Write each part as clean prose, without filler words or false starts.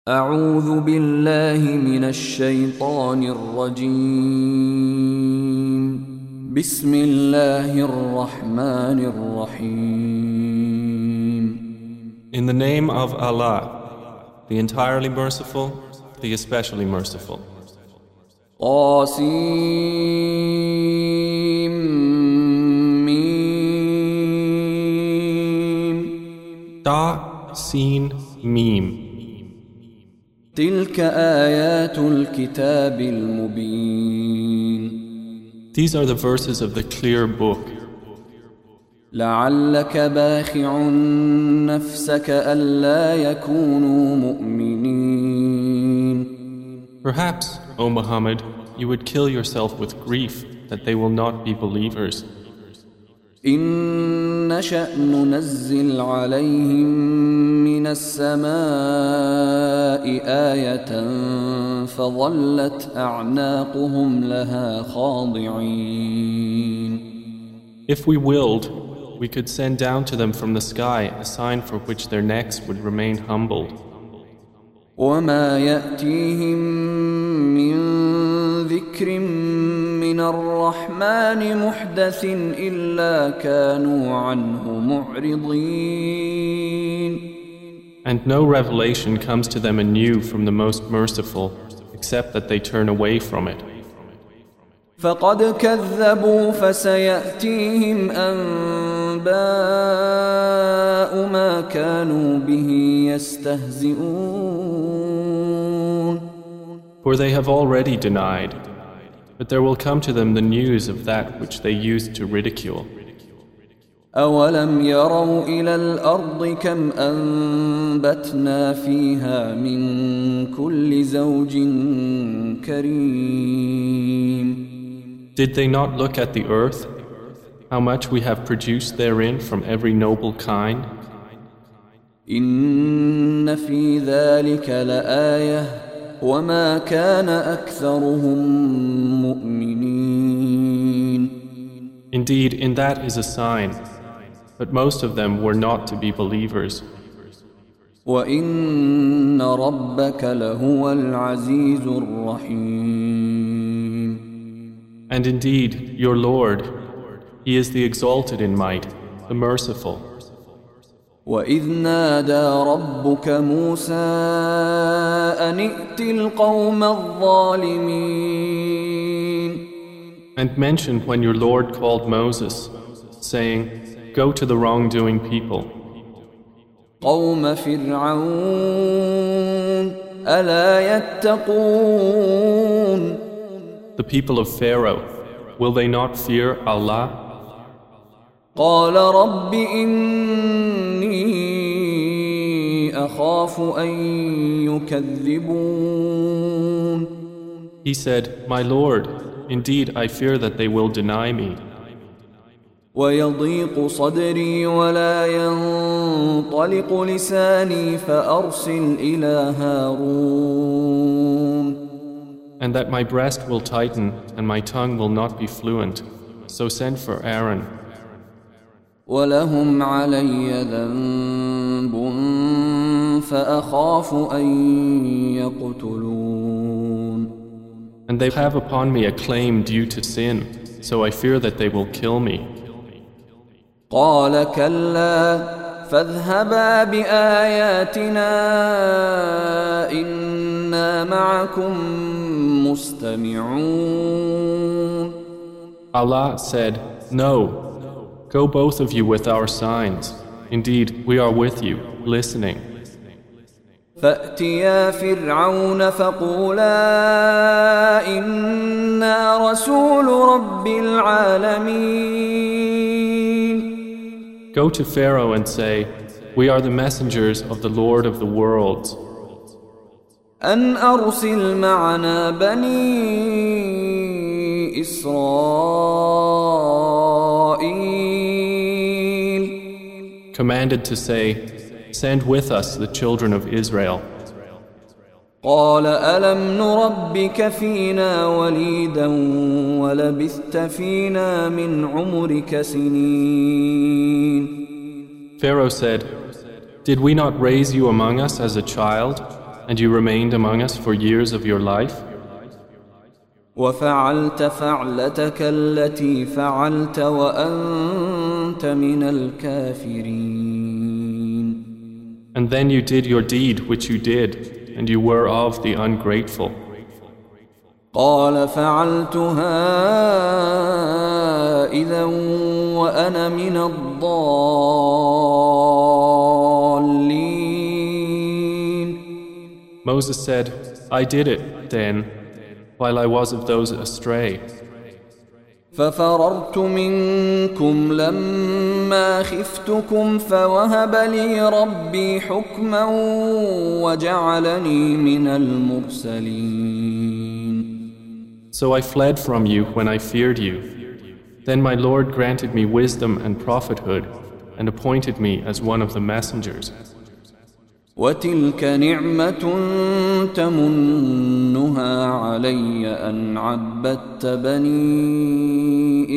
أعوذ بالله من الشيطان الرجيم بسم الله الرحمن الرحيم In the name of Allah, the entirely merciful, the especially merciful. طاسيم ميم Ta, Sin, Mim. تلك آيات الكتاب المبين These are the verses of the clear book. لعلك باخع نفسك ألا يكونوا مؤمنين Perhaps, O Muhammad, you would kill yourself with grief that they will not be believers. إن نشأ ننزل عليهم من السماء آية فظلت أعناقهم لها خاضعين If we willed, we could send down to them from the sky a sign for which their necks would remain humbled. وما يأتيهم من ذكر من الرحمن محدث إلا كانوا عنه معرضين And no revelation comes to them anew from the Most Merciful, except that they turn away from it. فقد كذبوا فسيأتيهم أنباء ما كانوا به يستهزئون For they have already denied, but there will come to them the news of that which they used to ridicule. أولم يروا إلى الأرض كم أنبتنا فيها من كل زوج كريم Did they not look at the earth, how much we have produced therein from every noble kind? إن في ذلك لآية وما كان أكثرهم مؤمنين Indeed, in that is a sign, but most of them were not to be believers. وإن ربك لهو العزيز الرحيم And indeed, your Lord, He is the exalted in might, the merciful. وإذ نادى ربك موسى أن ائت القوم الظالمين And mention when your Lord called Moses, saying, Go to the wrongdoing people. قوم فرعون ألا يتقون The people of Pharaoh, will they not fear Allah? قال رب إني أخاف أن يكذبون He said, My Lord, indeed I fear that they will deny me. ويضيق صدري ولا ينطلق لساني فأرسل إلى هارون And that my breast will tighten and my tongue will not be fluent. So send for Aaron. ولهم علي ذنب فأخاف أن يقتلون And they have upon me a claim due to sin, so I fear that they will kill me. قال كلا فاذهبا بآياتنا إنا معكم مستمعون Allah said, No, go both of you with our signs. Indeed, we are with you, listening. فأتيا فرعون فقولا إنا رسول رب العالمين Go to Pharaoh and say, We are the messengers of the Lord of the worlds. أن أرسل معنا بني إسرائيل Commanded to say, Send with us the children of Israel. قال ألم نربك فينا وليدا ولبثت فينا من عمرك سنين Pharaoh said, Did we not raise you among us as a child, and you remained among us for years of your life? وفعلت فعلتك التي فعلت وأنت من الكافرين. And then you did your deed which you did, and you were of the ungrateful. قال فعلتها إذا وأنا من الضالين. Moses said, I did it then, while I was of those astray. ففررت منكم لما خفتكم فوهب لي ربي حكما وجعلني من المرسلين. So I fled from you when I feared you. Then my Lord granted me wisdom and prophethood and appointed me as one of the messengers. وتلك نعمة تمنها علي أن عبدت بني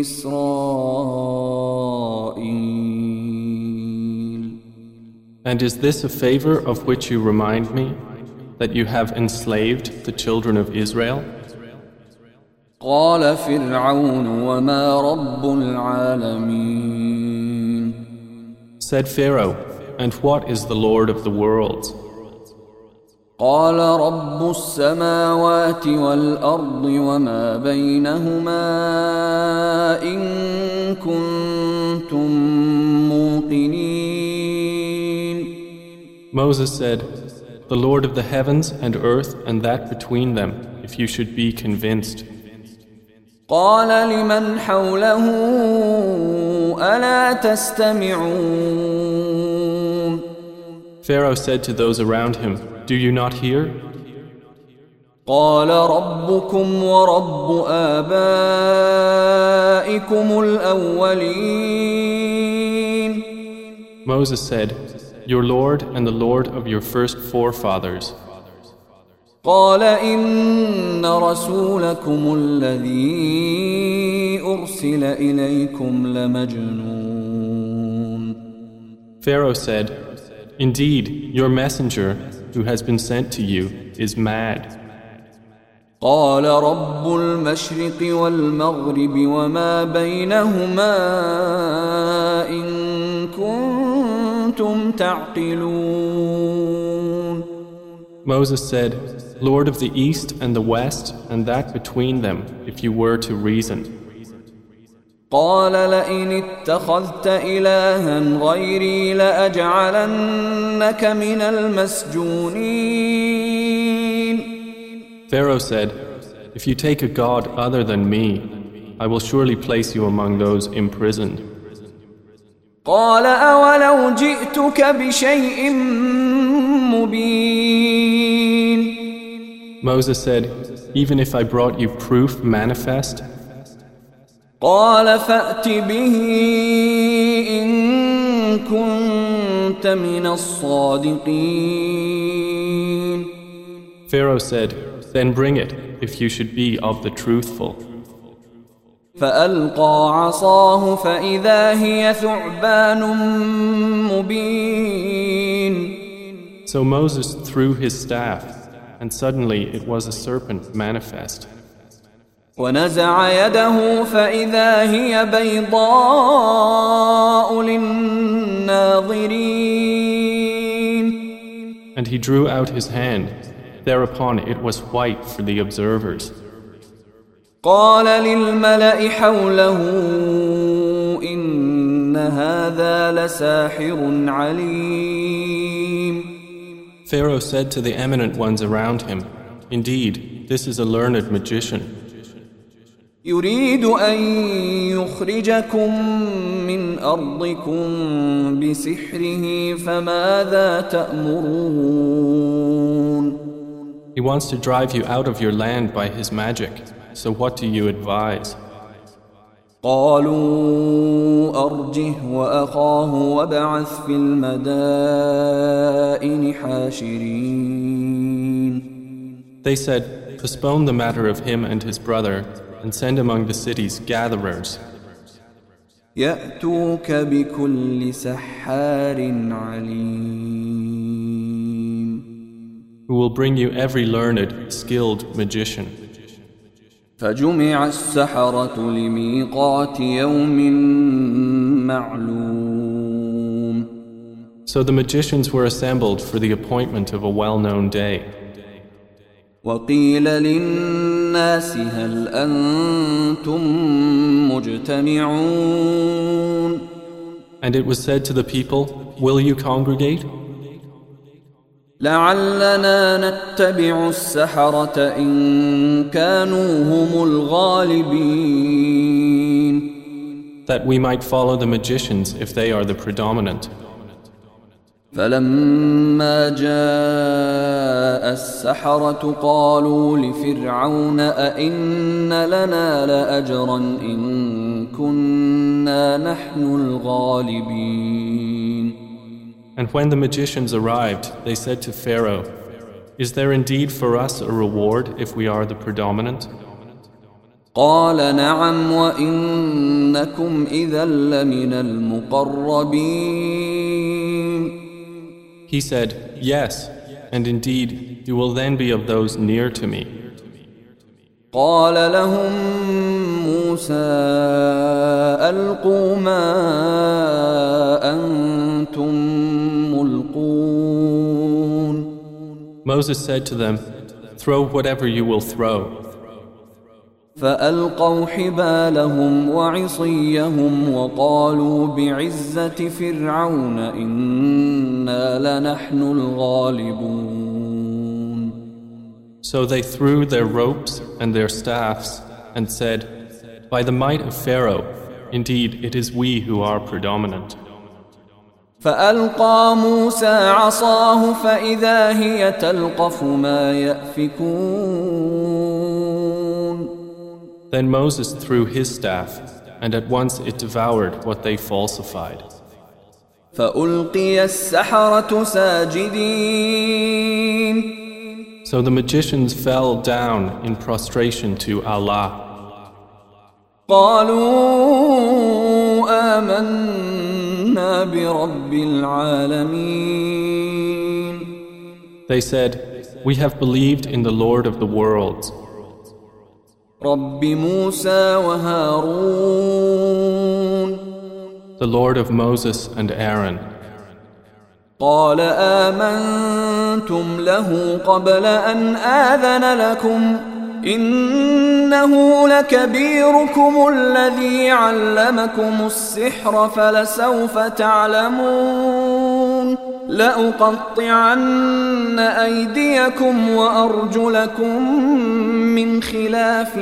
إسرائيل. And is this a favor of which you remind me, that you have enslaved the children of Israel? قال فرعون وما رب العالمين. Said Pharaoh, and what is the Lord of the worlds? قال رب السماوات والأرض وما بينهما إن كنتم موقنين. Moses said, the Lord of the heavens and earth and that between them, if you should be convinced. قال لمن حوله ألا تستمعون. Pharaoh said to those around him, do you not hear? قال ربكم ورب آبائكم الأولين. Moses said, your Lord and the Lord of your first forefathers. قال إن رسولكم الذي أرسل إليكم لمجنون. Pharaoh said, indeed, your messenger who has been sent to you is mad. قال رب المشرق والمغرب وما بينهما إن كنتم تعقلون. Moses said, Lord of the east and the west and that between them, if you were to reason. قال لئن اتخذت إلها غيري لأجعلنك من المسجونين. Pharaoh said, if you take a god other than me, I will surely place you among those imprisoned. قال أولو جئتك بشيء مبين. Moses said, even if I brought you proof manifest. قال فأت به إن كنت من الصادقين. Pharaoh said, then bring it if you should be of the truthful. فألقى عصاه فإذا هي ثعبان مبين. So Moses threw his staff, and suddenly it was a serpent manifest. ونزع يده فإذا هي بيضاء للناظرين. And he drew out his hand. Thereupon it was white for the observers. قال للملأ حوله إن هذا لساحر عليم. Pharaoh said to the eminent ones around him, indeed, this is a learned magician. يريد أن يخرجكم من أرضكم بسحره فماذا تأمرون. He wants to drive you out of your land by his magic. So what do you advise? قالوا أرجه وأخاه وابعث في المدائن حاشرين. They said, postpone the matter of him and his brother and send among the cities gatherers. يأتوك بكل سحار عليم. who will bring you every learned, skilled magician. فجمع السحرة لميقات يوم معلوم. So the magicians were assembled for the appointment of a well-known day. وقيل للناس هل أنتم مجتمعون. And it was said to the people, will you congregate? لعلنا نتبع السحرة إن كانوا هم الغالبين. That we might follow the magicians if they are the predominant. فلما جاء السحرة قالوا لفرعون أئن لنا لأجرا إن كنا نحن الغالبين. And when the magicians arrived, they said to Pharaoh, is there indeed for us a reward if we are the predominant? قال نعم وإنكم إذا لمن المقربين. He said, yes, and indeed you will then be of those near to me. قال لهم موسى ألقوا ما أنتم ملقون. Moses said to them, throw whatever you will throw. فألقوا حبالهم وعصيهم وقالوا بعزة فرعون إنا لنحن الغالبون. So they threw their ropes and their staffs and said, by the might of Pharaoh, indeed it is we who are predominant. فألقى موسى عصاه فإذا هي تلقف ما يأفكون. Then Moses threw his staff, and at once it devoured what they falsified. فألقي السحرة ساجدين. So the magicians fell down in prostration to Allah. قالوا آمنا برب العالمين. They said, we have believed in the Lord of the worlds, رب موسى وهارون. the Lord of Moses and Aaron. قال آمنتم له قبل أن آذن لكم إنه لكبيركم الذي علمكم السحر فلسوف تعلمون لأقطعن أيديكم وأرجلكم من خلاف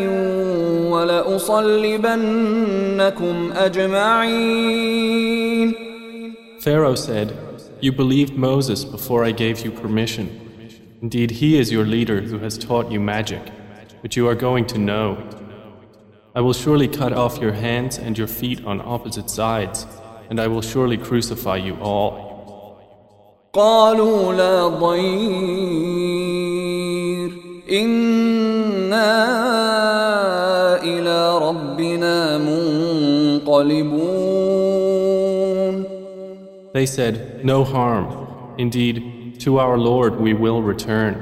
ولأصلبنكم أجمعين. Pharaoh said, you believed Moses before I gave you permission. Indeed, he is your leader who has taught you magic, which you are going to know. I will surely cut off your hands and your feet on opposite sides, and I will surely crucify you all. قالوا لا ضير إنا إلى ربنا منقلبون. They said, no harm. Indeed, to our Lord we will return.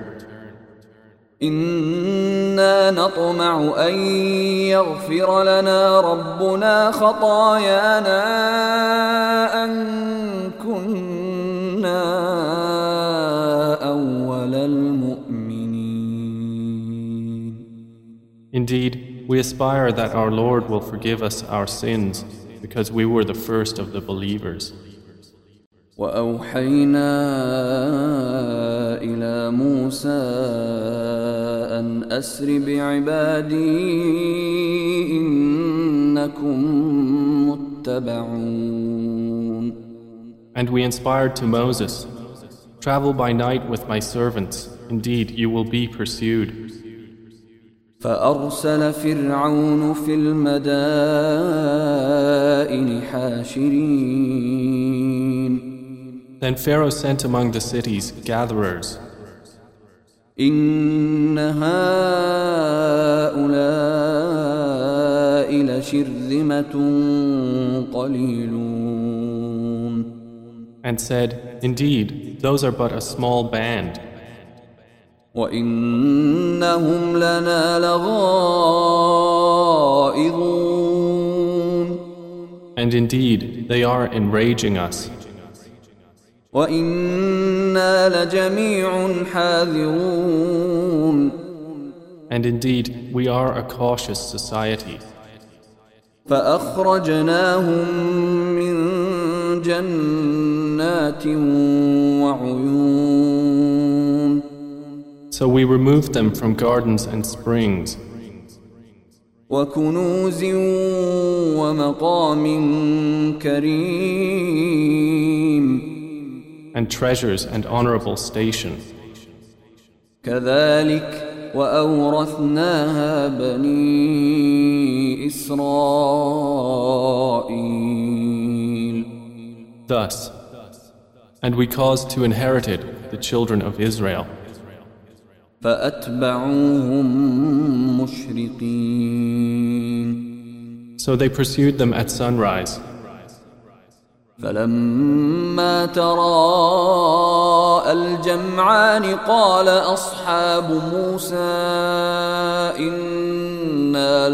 إنا نطمع أن يغفر لنا ربنا خطايانا أن كنا أول المؤمنين. Indeed, we aspire that our Lord will forgive us our sins because we were the first of the believers. وأوحينا إلى موسى أن أسر بعبادي إنكم متبعون. And we inspired to Moses, travel by night with my servants, indeed you will be pursued. فأرسل فرعون في المدائن حاشرين. Then Pharaoh sent among the cities gatherers. إن هؤلاء لشرذمة قليلون. And said, indeed, those are but a small band. وإنهم لنا لغائظون. And indeed, they are enraging us. وإنا لجميع حاذرون. And indeed, we are a cautious society. فأخرجناهم من جنات وعيون. So we removed them from gardens and springs, وكنوز ومقام كريم. and treasures and honorable station. كذلك وأورثناها بني إسرائيل. Thus, and we caused to inherit it the children of Israel. فأتبعوهم مشرقين. So they pursued them at sunrise. فلما تراءى الجمعان قال أصحاب موسى إنا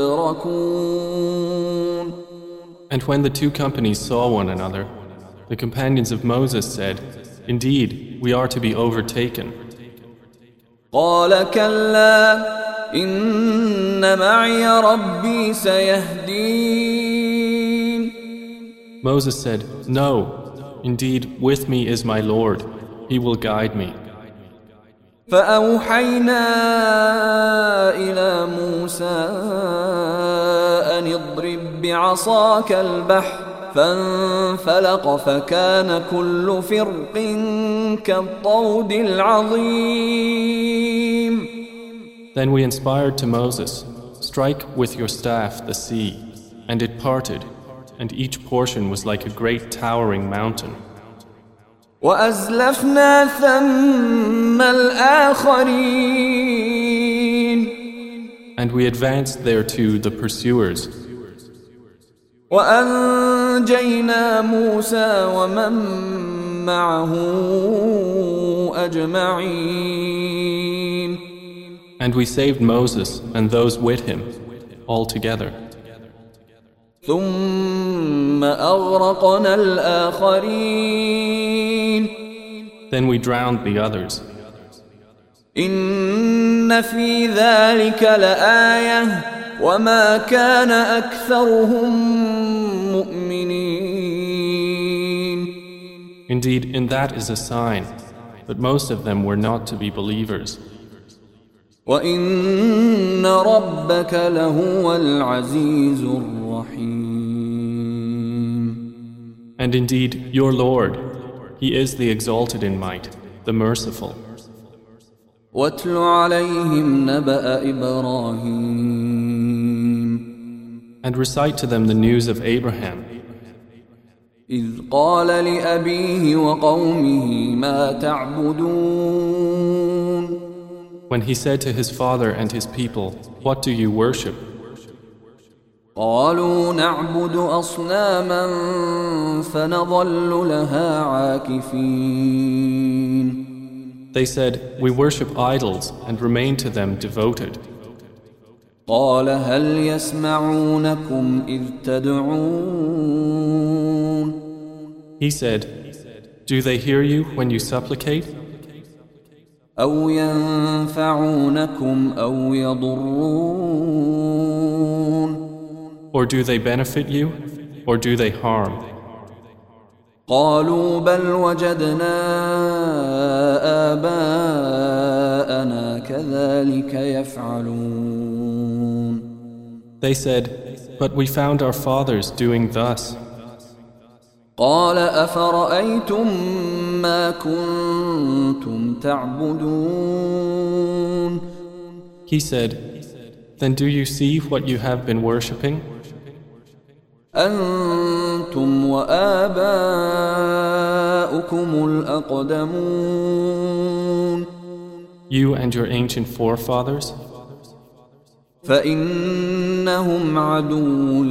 لمدركون. And when the two companies saw one another, the companions of Moses said, "Indeed, we are to be overtaken." قال كلا إن معي ربي سيهدين. Moses said, "No, indeed, with me is my Lord. He will guide me." فأوحينا إلى موسى أن اضرب بعصاك البحر فانفلق فكان كل فرق كالطود العظيم. Then we inspired to Moses, "Strike with your staff the sea," and it parted, and each portion was like a great towering mountain. وأزلفنا ثم الآخرين. And we advanced thereto the pursuers. وأنجينا موسى ومن معه أجمعين. And we saved Moses and those with him, all together. ثم أغرقنا الآخرين. Then we drowned the others. إن في ذلك لآية وما كان أكثرهم مؤمنين. Indeed, in that is a sign, but most of them were not to be believers. وإن ربك لهو العزيز الرحيم. And indeed, your Lord, He is the exalted in might, the merciful. واتل عليهم نبأ إبراهيم. And recite to them the news of Abraham, إذ قال لأبيه وقومه ما تعبدون. when he said to his father and his people, "What do you worship?" قالوا نعبد أصناما فنظل لها عاكفين. They said, "We worship idols and remain to them devoted." قال هل يسمعونكم إذ تدعون. He said, "Do they hear you when you supplicate? أو ينفعونكم أو يضرون. Or do they benefit you, or do they harm?" قالوا بل وجدنا آباءنا كذلك يفعلون. They said, "But we found our fathers doing thus." قال أفرأيتم ما كنتم تعبدون. He said, "Then do you see what you have been worshipping? أنتم وآباؤكم الأقدمون. You and your ancient forefathers? فإنهم عدو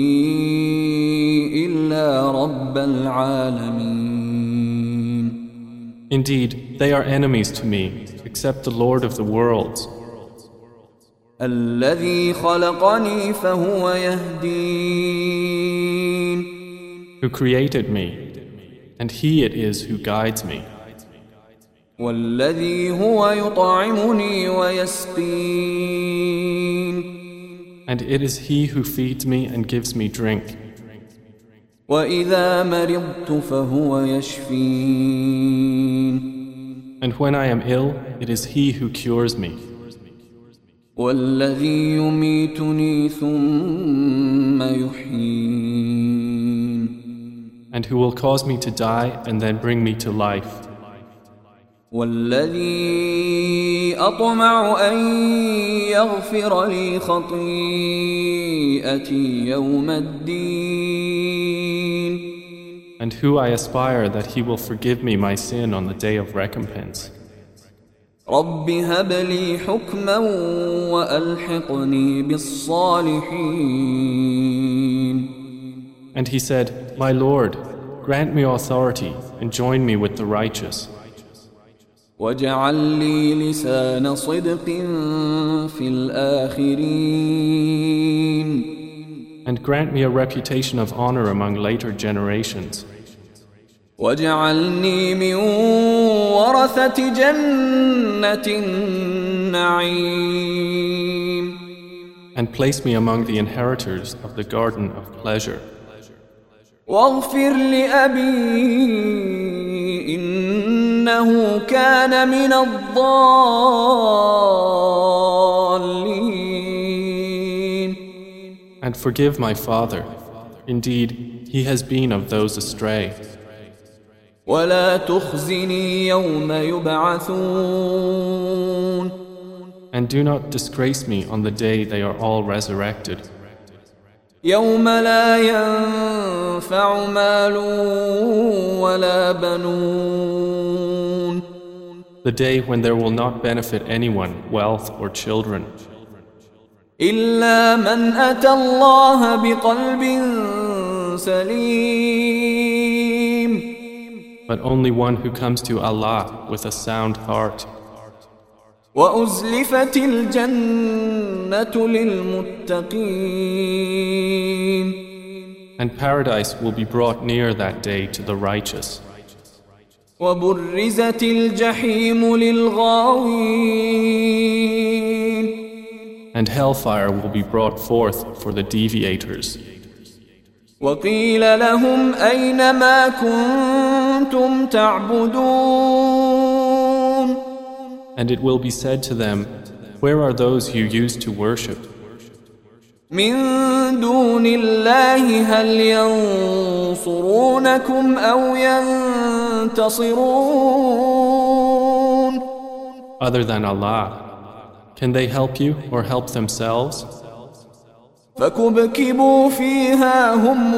لي إلا رب العالمين. Indeed, they are enemies to me, except the Lord of the worlds, الذي خلقني فهو يهدين who created me, and He it is who guides me, والذي هو يطعمني ويسقين and it is He who feeds me and gives me drink, وإذا مرضت فهو يشفين and when I am ill, it is He who cures me, والذي يميتني ثم يحيين and who will cause me to die and then bring me to life, والذي أطمع أن يغفر لي خطيئتي يوم الدين and who I aspire that He will forgive me my sin on the day of recompense. رب هب لي حكما وألحقني بالصالحين. And he said, My Lord, grant me authority and join me with the righteous, واجعل لي لسان صدق في الآخرين. and grant me a reputation of honor among later generations, واجعلني من ورثة جنة النعيم. and place me among the inheritors of the garden of pleasure. واغفر لأبي إنه كان من الضالين. And forgive my father. Indeed, he has been of those astray. ولا تخزني يوم يبعثون. And do not disgrace me on the day they are all resurrected, يوم لا ينفع مال ولا بنون. the day when there will not benefit anyone, wealth or children, إلا من أتى الله بقلب سليم. but only one who comes to Allah with a sound heart. وأزلفت الجنة للمتقين. And paradise will be brought near that day to the righteous. وبرزت الجحيم للغاوين. And hellfire will be brought forth for the deviators. وقيل لهم أين ما كنتم تعبدون. And it will be said to them, Where are those you used to worship? من دون الله هل ينصرونكم أو ينتصرون. Other than Allah, can they help you or help themselves? فكبكبوا فيها هم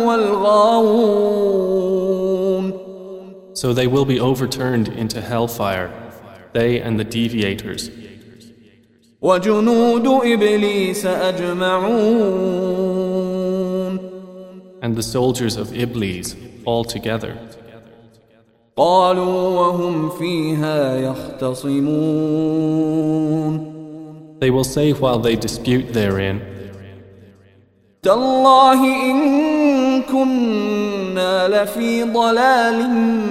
والغاوون. So they will be overturned into hellfire, they and the deviators, وجنود إبليس أجمعون. and the soldiers of Iblis all together. قالوا وهم فيها يختصمون. They will say while they dispute therein, تالله إن كنا لفي ضلال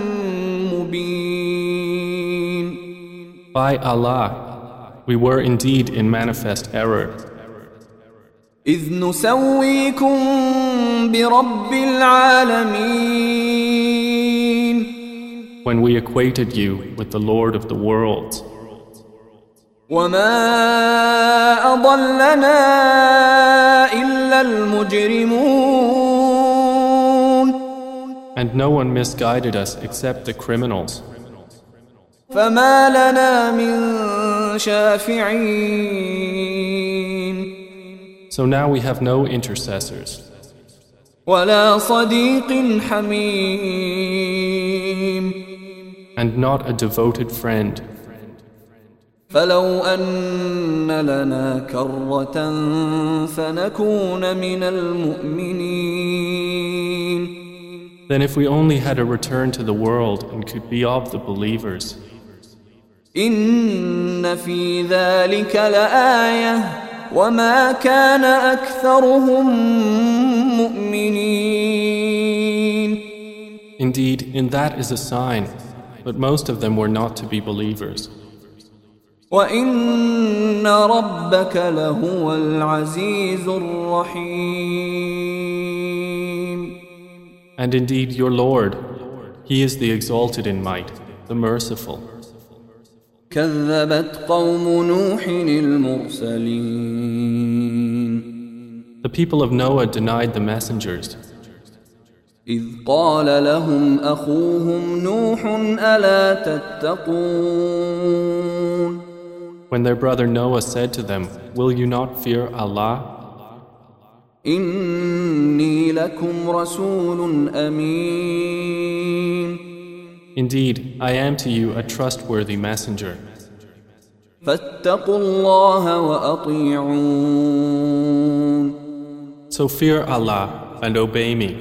مبين. By Allah, we were indeed in manifest error, إذ نسويكم برب العالمين. when we equated you with the Lord of the worlds. وما أضلنا إلا المجرمون. And no one misguided us except the criminals. فما لنا من شافعين. So now we have no intercessors, ولا صديق حميم. and not a devoted friend. فلو أن لنا كرة فنكون من المؤمنين. Then if we only had a return to the world and could be of the believers. إن في ذلك لآية وما كان أكثرهم مؤمنين. Indeed, in that is a sign, but most of them were not to be believers. وَإِنَّ رَبَّكَ لَهُوَ الْعَزِيزُ الرَّحِيمُ. And indeed, your Lord, He is the exalted in might, the merciful. كذبت قوم نوح المرسلين. The people of Noah denied the messengers. إذ قال لهم أخوهم نوح ألا تتقون. When their brother Noah said to them, "Will you not fear Allah? إني لكم رسول أمين. Indeed, I am to you a trustworthy messenger. فاتقوا الله وأطيعون. So fear Allah and obey me.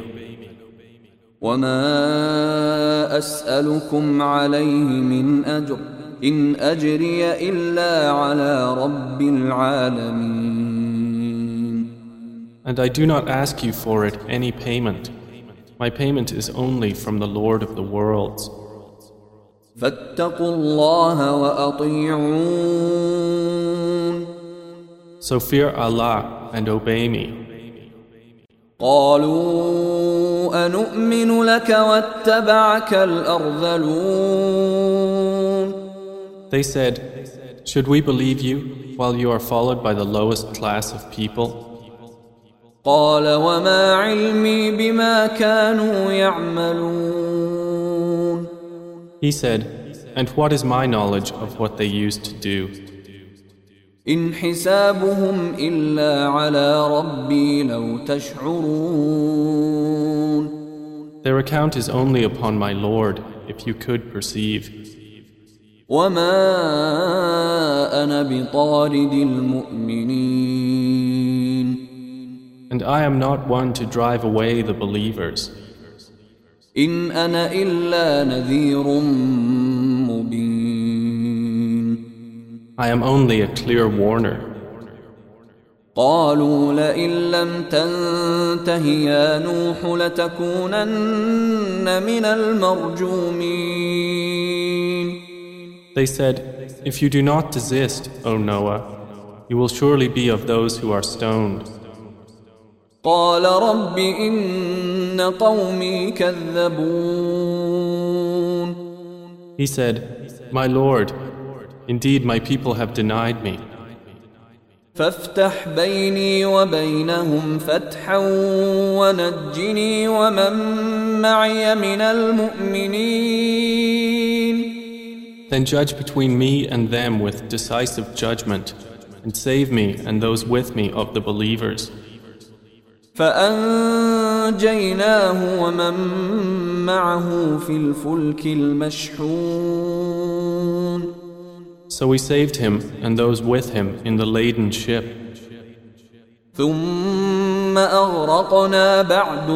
وما أسألكم عليه من أجر إن أجري إلا على رب العالمين. And I do not ask you for it any payment. My payment is only from the Lord of the worlds. فاتقوا الله وأطيعون. So fear Allah and obey me. قالوا أنؤمن لك واتبعك الأرذلون. They said, "Should we believe you while you are followed by the lowest class of people?" قال وما علمي بما كانوا يعملون. He said, "And what is my knowledge of what they used to do? إن حسابهم إلا على ربي لو تشعرون. Their account is only upon my Lord, if you could perceive. وما أنا بطارد المؤمنين. And I am not one to drive away the believers. إن أنا إلا نذير مبين. I am only a clear warner. قالوا لئن لم تنته يا نوح لتكونن من المرجومين. They said, "If you do not desist, O Noah, you will surely be of those who are stoned." قال رب إن قومي كذبون. He said, "My Lord, indeed my people have denied me. فافتح بيني وبينهم فتحا ونجني ومن معي من المؤمنين. Then judge between me and them with decisive judgment, and save me and those with me of the believers." فأنجيناه ومن معه في الفلك المشحون. So we saved him and those with him in the laden ship. ثم أغرقنا بعد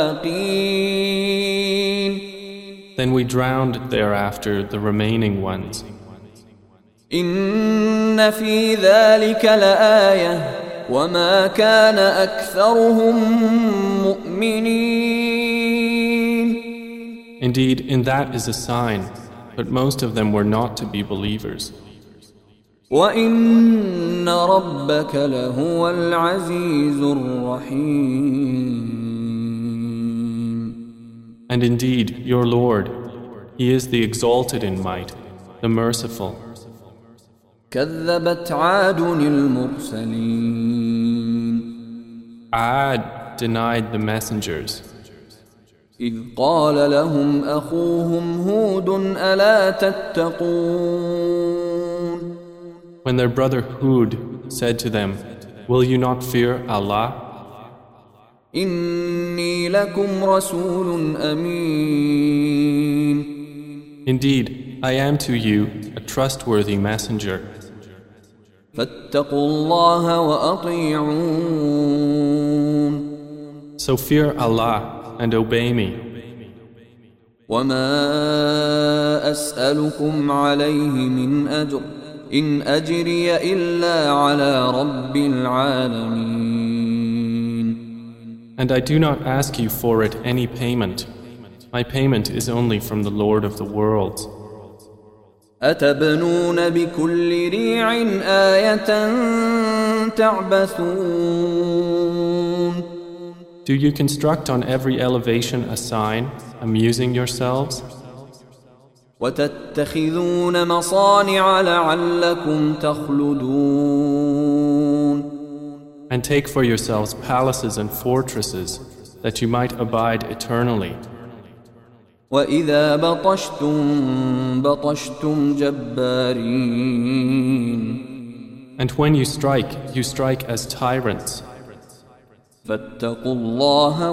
الباقين. Then we drowned thereafter the remaining ones. إن في ذلك لآية وما كان أكثرهم مؤمنين. Indeed, in that is a sign, but most of them were not to be believers. وإن ربك لهو العزيز الرحيم. And indeed, your Lord, He is the exalted in might, the merciful. كذبت عاد المرسلين. Ad denied the messengers. إذ قال لهم أخوهم هود ألا تتقون. When their brother Hud said to them, "Will you not fear Allah? إني لكم رسول أمين. Indeed, I am to you a trustworthy messenger. فاتقوا الله وأطيعون. So fear Allah and obey me." وما أسألكم عليه من أجر إن أجري إلا على رب العالمين. And I do not ask you for it any payment. My payment is only from the Lord of the worlds. أتبنون بكل ريع آية تعبثون. Do you construct on every elevation a sign, amusing yourselves? وتتخذون مصانع لعلكم تخلدون. And take for yourselves palaces and fortresses, that you might abide eternally. وإذا بطشتم بطشتم جبارين. And when you strike as tyrants. فاتقوا الله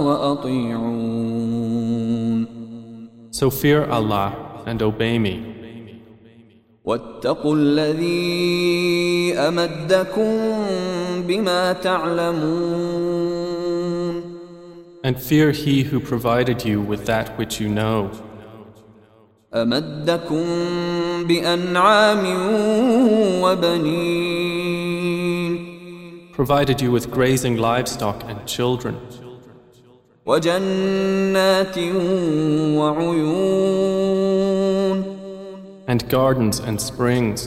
وأطيعون. So fear Allah and obey me. واتقوا الذي أمدكم بما تعلمون. And fear He who provided you with that which you know. أمدكم بأنعام وبنين. Provided you with grazing livestock and children. وجنات وعيون. And gardens and springs.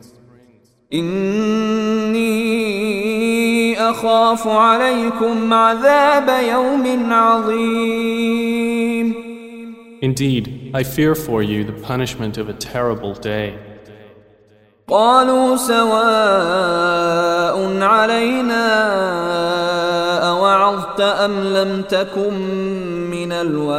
إني أخاف عليكم عذاب يوم عظيم. Indeed, I fear for you the punishment of a terrible day. قالوا سواء علينا أوعظت أم لم تكن من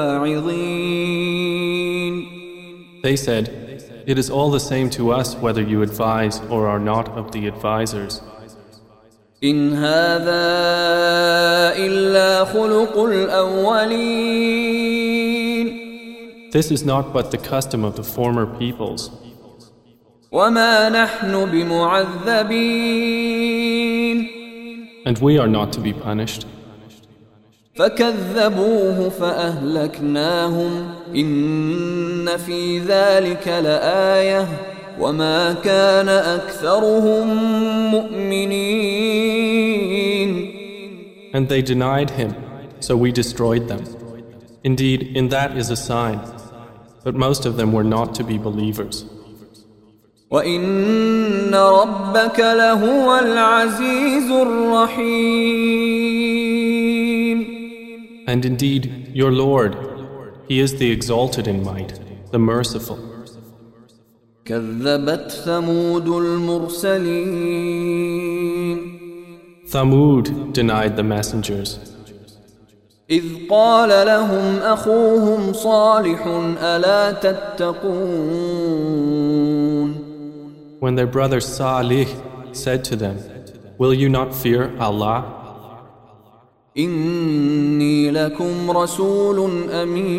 الواعظين. They said, it is all the same to us whether you advise or are not of the advisors. إن هذا إلا خلق الأولين. This is not but the custom of the former peoples. وما نحن بمعذبين. And we are not to be punished. فكذبوه فأهلكناهم إن في ذلك لآية وما كان أكثرهم مؤمنين. And they denied him, so we destroyed them. Indeed, in that is a sign, but most of them were not to be believers. وَإِنَّ رَبَّكَ لَهُوَ الْعَزِيزُ الرَّحِيمُ. And indeed, your Lord, He is the exalted in might, the merciful. كذبت ثمود المرسلين. Thamud denied the messengers. إذ قال لهم أخوهم صالح ألا تتقون. When their brother Salih said to them, will you not fear Allah? إني لكم رسول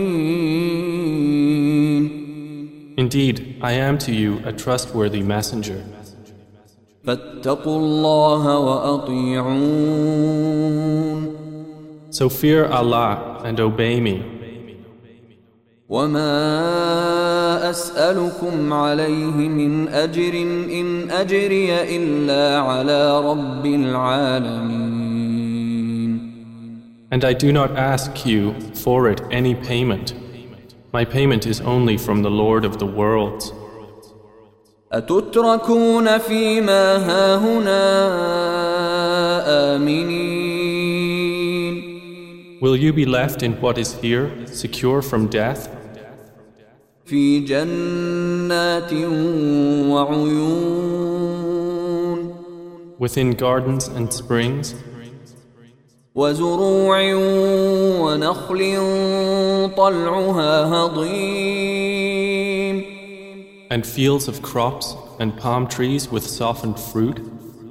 أمين. Indeed, I am to you a trustworthy messenger. فاتقوا الله وأطيعون. So fear Allah and obey me. وما أسألكم عليه من أجر إن أجري إلا على رب العالمين. And I do not ask you for it any payment. My payment is only from the Lord of the worlds. أتتركون فيما هاهنا آمنين. Will you be left in what is here, secure from death? في جنات وعيون. Within gardens and springs. وزروع ونخل طلعها هضيم. And fields of crops and palm trees with softened fruit.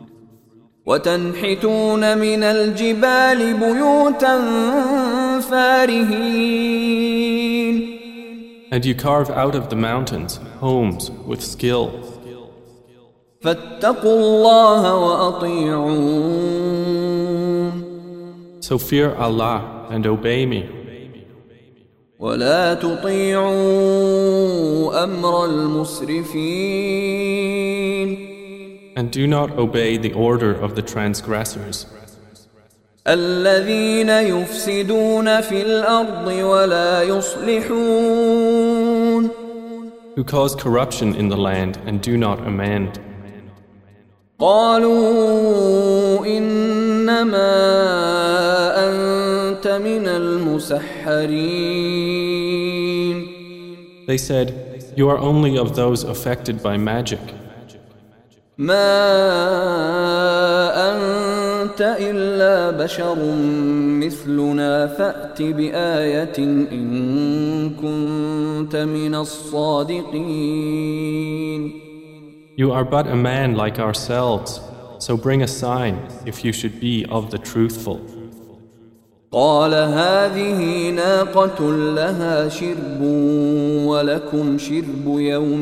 وتنحتون من الجبال بيوتا فارهين. And you carve out of the mountains homes with skill. فاتقوا الله وأطيعون. So fear Allah and obey me. ولا تطيعوا أمر المسرفين And do not obey the order of the transgressors, الذين يفسدون في الأرض ولا يصلحون who cause corruption in the land and do not amend. قالوا إنما أنت من المسحرين They said, "You are only of those affected by magic. ما أنت إلا بشر مثلنا فأت بآية إن كنت من الصادقين." You are but a man like ourselves, so bring a sign if you should be of the truthful. قال هذه ناقة لها شرب ولكم شرب يوم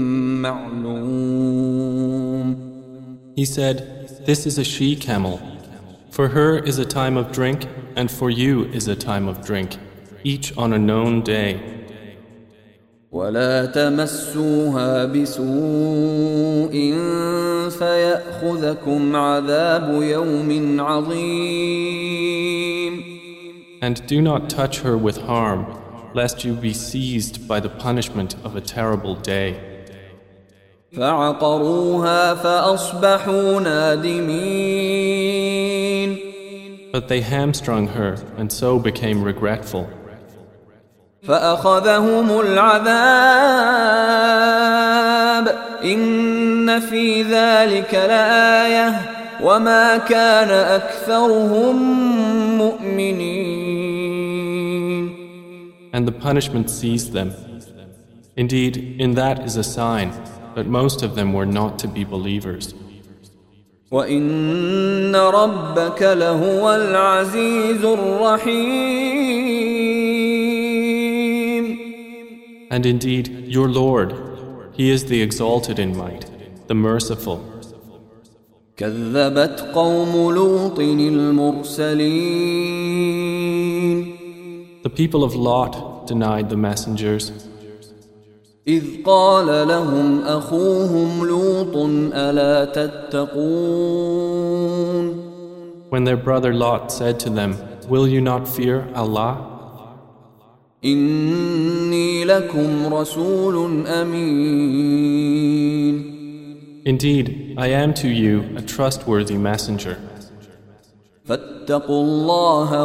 معلوم. He said, "This is a she-camel. For her is a time of drink, and for you is a time of drink, each on a known day. ولا تمسوها بسوء فيأخذكم عذاب يوم عظيم. And do not touch her with harm, lest you be seized by the punishment of a terrible day." فعقروها فأصبحوا نادمين. But they hamstrung her and so became regretful. فأخذهم العذاب إن في ذلك لآية وما كان أكثرهم مؤمنين. And the punishment seized them. Indeed, in that is a sign, but most of them were not to be believers. وَإِنَّ رَبَّكَ لَهُوَ الْعَزِيزُ الرَّحِيمُ. And indeed, your Lord, He is the exalted in might, the merciful. كذبت قوم لوط المرسلين. The people of Lot denied the messengers. إذ قال لهم أخوهم لوط ألا تتقون. When their brother Lot said to them, "Will you not fear Allah? إني لكم رسول أمين. Indeed, I am to you a trustworthy messenger. فاتقوا الله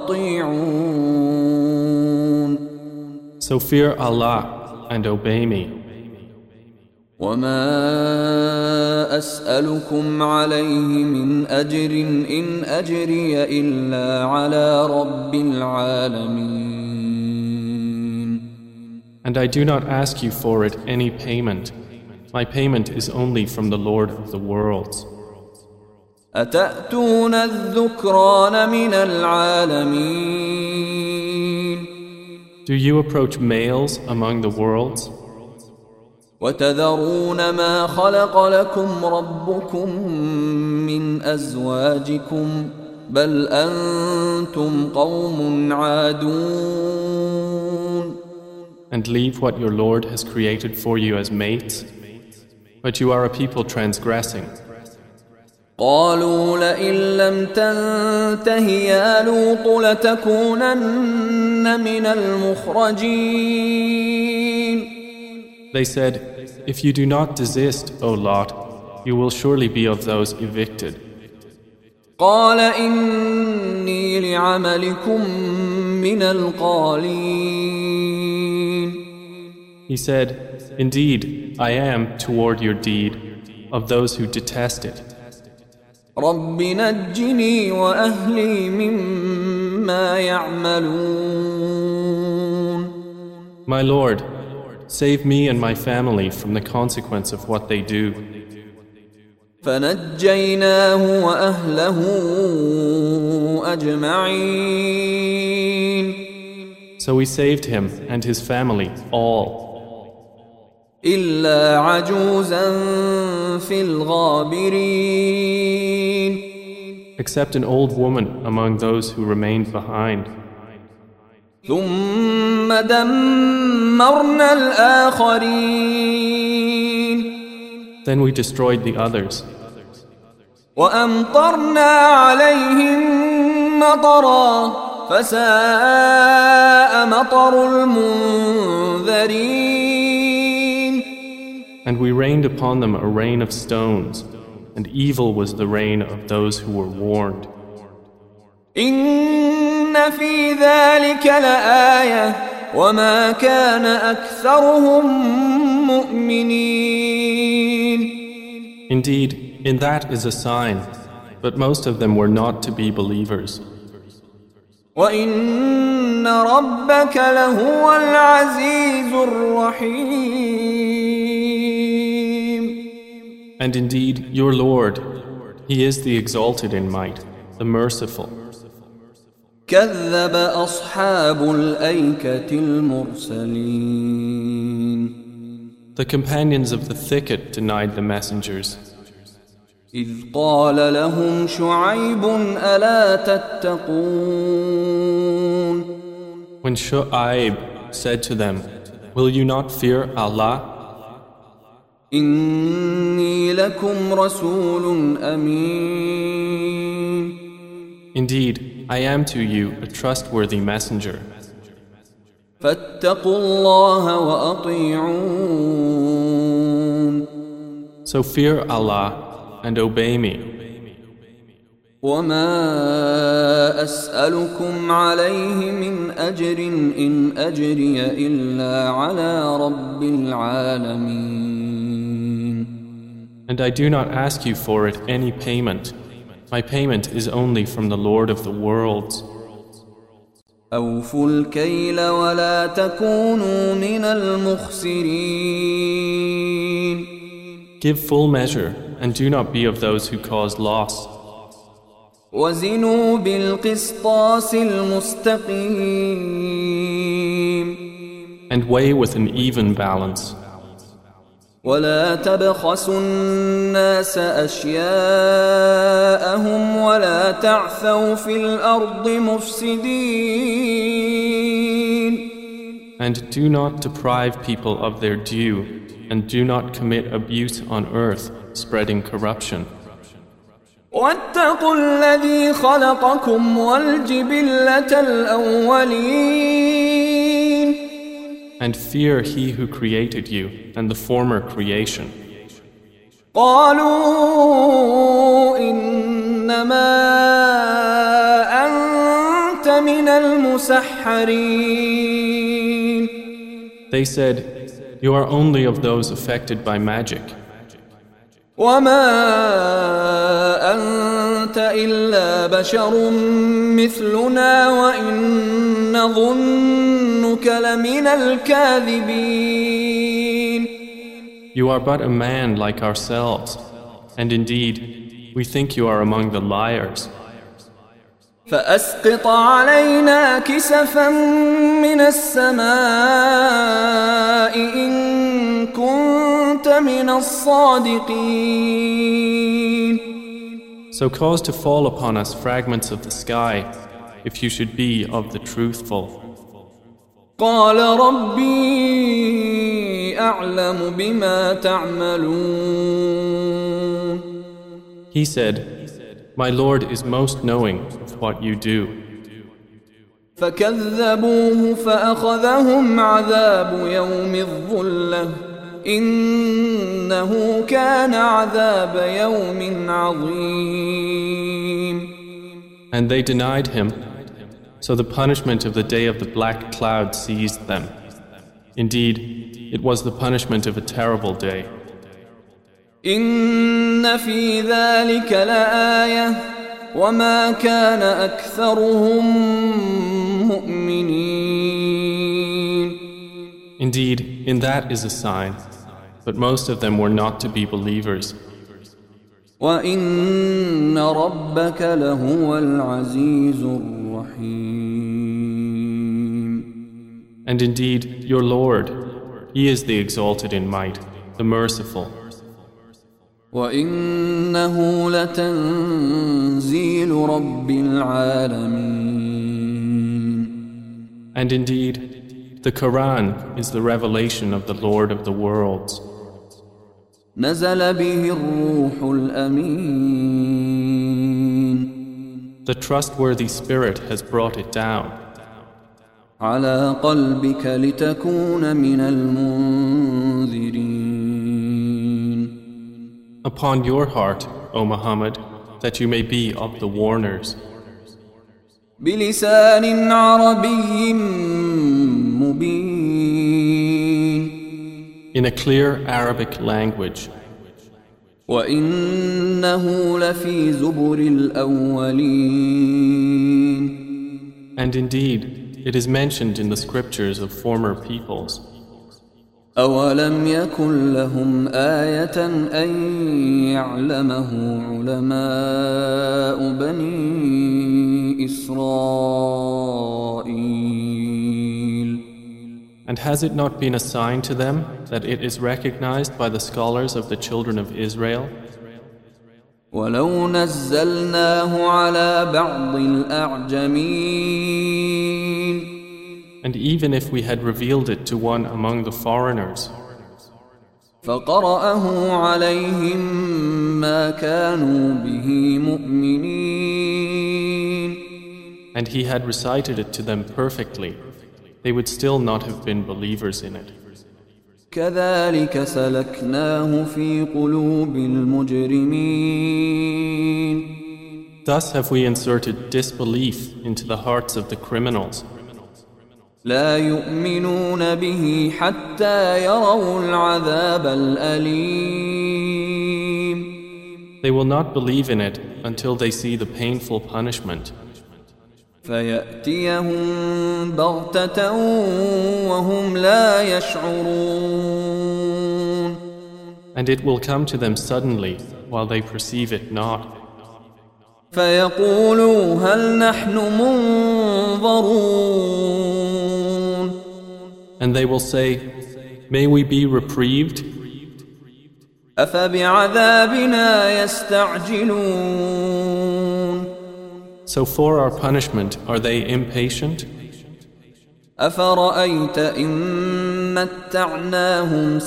وأطيعون. So fear Allah and obey me. وما أسألكم عليه من أجر إن أجري إلا على رب العالمين. And I do not ask you for it any payment. My payment is only from the Lord of the worlds. أتأتون الذكران من العالمين. Do you approach males among the worlds? وتذرون ما خلق لكم ربكم من أزواجكم بل أنتم قوم عادون. And leave what your Lord has created for you as mates? But you are a people transgressing. قالوا لئن لم تنته يا لوط لتكونن من المخرجين. They said, "If you do not desist, O Lot, you will surely be of those evicted." قال إني لعملكم من القالين. He said, "Indeed, I am toward your deed of those who detest it. رب نجني وأهلي مما يعملون. My Lord, save me and my family from the consequence of what they do." فنجيناه وأهله أجمعين. So we saved him and his family all, إلا عجوزا في الغابرين. except an old woman among those who remained behind. ثم دمرنا الآخرين. Then we destroyed the others. وأمطرنا عليهم مطرا فساء مطر المنذرين. And we rained upon them a rain of stones, and evil was the rain of those who were warned. إن في ذلك لآية وما كان أكثرهم مؤمنين. Indeed, in that is a sign, but most of them were not to be believers. وَإِنَّ رَبَّكَ لَهُوَ الْعَزِيزُ الرَّحِيمُ. And indeed, your Lord, He is the exalted in might, the merciful. كَذَّبَ أَصْحَابُ الْأَيْكَةِ الْمُرْسَلِينَ. The companions of the thicket denied the messengers. إِذْ قَالَ لَهُمْ شُعَيْبٌ أَلَا تَتَّقُونَ. When Shu'aib said to them, "Will you not fear Allah? إِنِّي لَكُمْ رَسُولٌ أَمِينٌ. Indeed, I am to you a trustworthy messenger. فَاتَّقُوا اللَّهَ وَأَطِيعُونِ. So fear Allah and obey me. وَمَا أَسْأَلُكُمْ عَلَيْهِ مِنْ أَجْرٍ إِنْ أَجْرِيَ إِلَّا عَلَى رَبِّ الْعَالَمِينَ. And I do not ask you for it any payment. My payment is only from the Lord of the worlds. أَوْفُوا الْكَيْلَ وَلَا تَكُونُوا مِنَ الْمُخْسِرِينَ. Give full measure and do not be of those who cause loss. وَزِنُوا بِالْقِسْطَاسِ الْمُسْتَقِيمِ. And weigh with an even balance. ولا تبخسوا الناس أشياءهم ولا تعثوا في الأرض مفسدين. And do not deprive people of their due, and do not commit abuse on earth, spreading corruption. واتقوا الذي خلقكم والجبلة الأولين. And fear He who created you and the former creation. قالوا إنما أنت من المسحرين. They said, "You are only of those affected by magic. وما أنت إلا بشر مثلنا وإن نظنك لمن الكاذبين. You are but a man like ourselves, and indeed, we think you are among the liars. فأسقط علينا كسفا من السماء إن كنت من الصادقين. So cause to fall upon us fragments of the sky, if you should be of the truthful." قال ربي أعلم بما تعملون. He said, "My Lord is most knowing of what you do." فكذبوه فأخذهم عذاب يوم الظلة إنه كان عذاب يوم عظيم. And they denied him, so the punishment of the day of the black cloud seized them. Indeed, it was the punishment of a terrible day. إن في ذلك لآية وما كان أكثرهم مؤمنين. Indeed, in that is a sign, but most of them were not to be believers. وإن ربك لهو العزيز الرحيم. And indeed, your Lord, He is the exalted in might, the merciful. وإنه لتنزيل رب العالمين. And indeed, the Quran is the revelation of the Lord of the worlds. نزل به الروح الأمين The trustworthy Spirit has brought it down على قلبك لتكون من المنذرين upon your heart, O Muhammad, that you may be of the warners. بلسان عربي مبين In a clear Arabic language. وإنه لفي زبر الأولين And indeed, it is mentioned in the scriptures of former peoples. أولم يكن لهم آية أن يعلمه علماء بني إسرائيل And has it not been a sign to them that it is recognized by the scholars of the children of Israel? ولو نزلناه على بعض الأعجمين And even if we had revealed it to one among the foreigners, فقرأه عليهم ما كانوا به مؤمنين and he had recited it to them perfectly, they would still not have been believers in it. كذلك سلكناه في قلوب المجرمين Thus have we inserted disbelief into the hearts of the criminals. لا يؤمنون به حتى يروا العذاب الأليم They will not believe in it until they see the painful punishment. فيأتيهم بغتة وهم لا يشعرون And it will come to them suddenly while they perceive it not. فيقولوا هل نحن منظرون And they will say, may we be reprieved? أفبعذابنا يستعجلون So for our punishment are they impatient? أفرأيت إن متعناهم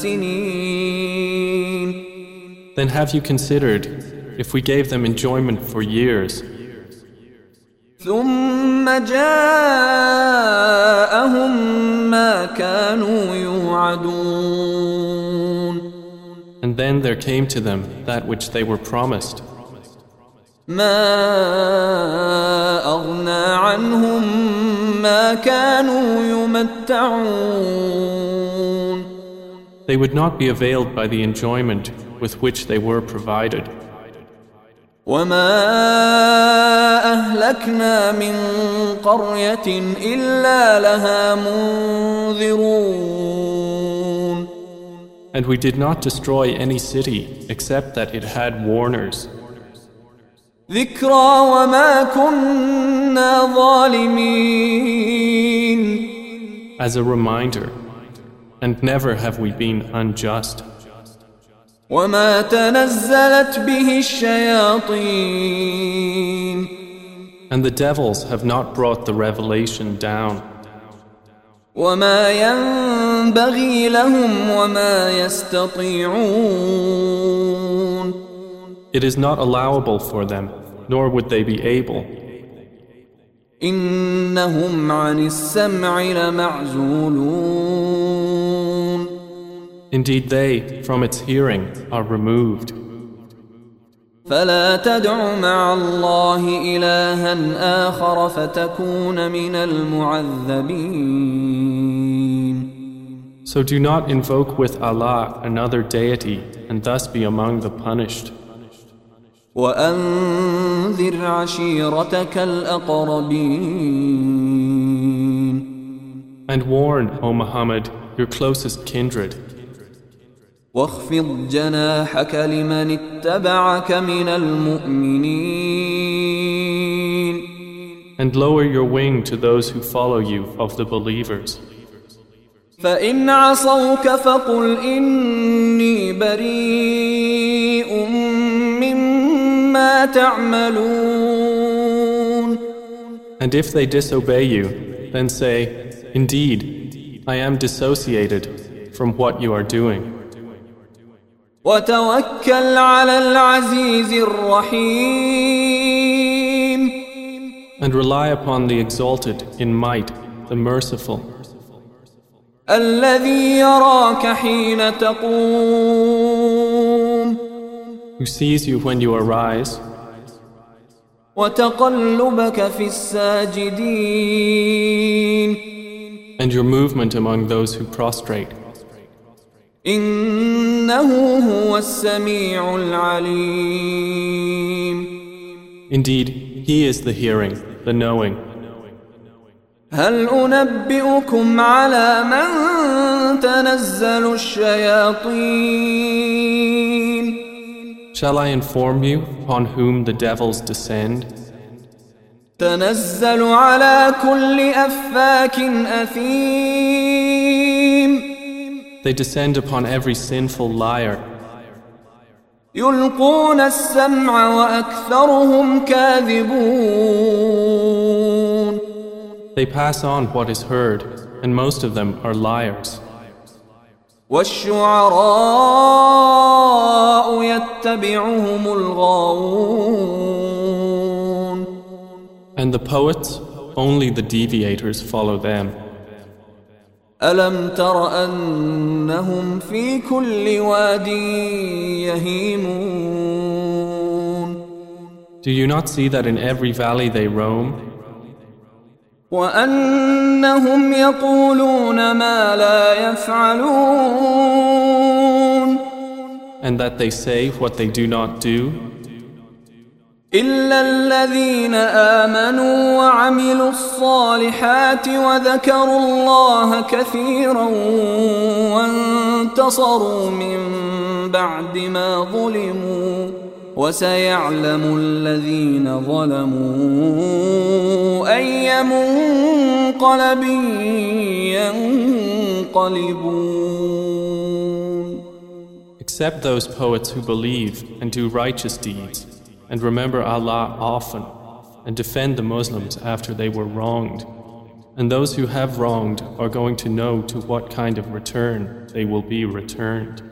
سنين Then have you considered if we gave them enjoyment for years, ثم جاءهم ما كانوا يوعدون and then there came to them that which they were promised, ما أغنى عنهم ما كانوا يمتعون they would not be availed by the enjoyment with which they were provided. وما أهلكنا من قرية إلا لها منذرون And we did not destroy any city except that it had warners, ذكرى وما كنا ظالمين as a reminder, and never have we been unjust. وما تنزلت به الشياطين And the devils have not brought the revelation down, وما ينبغي لهم وما يستطيعون it is not allowable for them, nor would they be able. إنهم عن السمع لمعزولون Indeed, they, from its hearing, are removed. فلا تدع مع الله إلها آخر فتكون من المعذبين So do not invoke with Allah another deity and thus be among the punished. وأنذر عشيرتك الأقربين And warn, O Muhammad, your closest kindred, واخفض جناحك لمن اتبعك من المؤمنين and lower your wing to those who follow you of the believers. فإن عصوك فقل إني بريء مما تعملون And if they disobey you, then say, Indeed, I am dissociated from what you are doing. وتوكل على العزيز الرحيم And rely upon the exalted in might, the merciful, الذي يراك حين تقوم who sees you when you arise وتقلبك في الساجدين and your movement among those who prostrate. إنه هو السميع العليم. Indeed, He is the hearing, the knowing. هل أنبئكم على من تنزل الشياطين Shall I inform you upon whom the devils descend? تنزل على كل أفاك أثيم They descend upon every sinful liar. يلقون السمع وأكثرهم كاذبون. They pass on what is heard, and most of them are liars. والشعراء يتبعهم الغاوون. And the poets, only the deviators follow them. ألم تر أنهم في كل واد يهيمون. Do you not see that in every valley they roam? وأنهم يقولون ما لا يفعلون. And that they say what they do not do? إلا الذين آمنوا وعملوا الصالحات وذكروا الله كثيرا وانتصروا من بعد ما ظلموا وسيعلم الذين ظلموا أي منقلب ينقلبون. Except those poets who believe and do righteous deeds and remember Allah often and defend the Muslims after they were wronged. And those who have wronged are going to know to what kind of return they will be returned.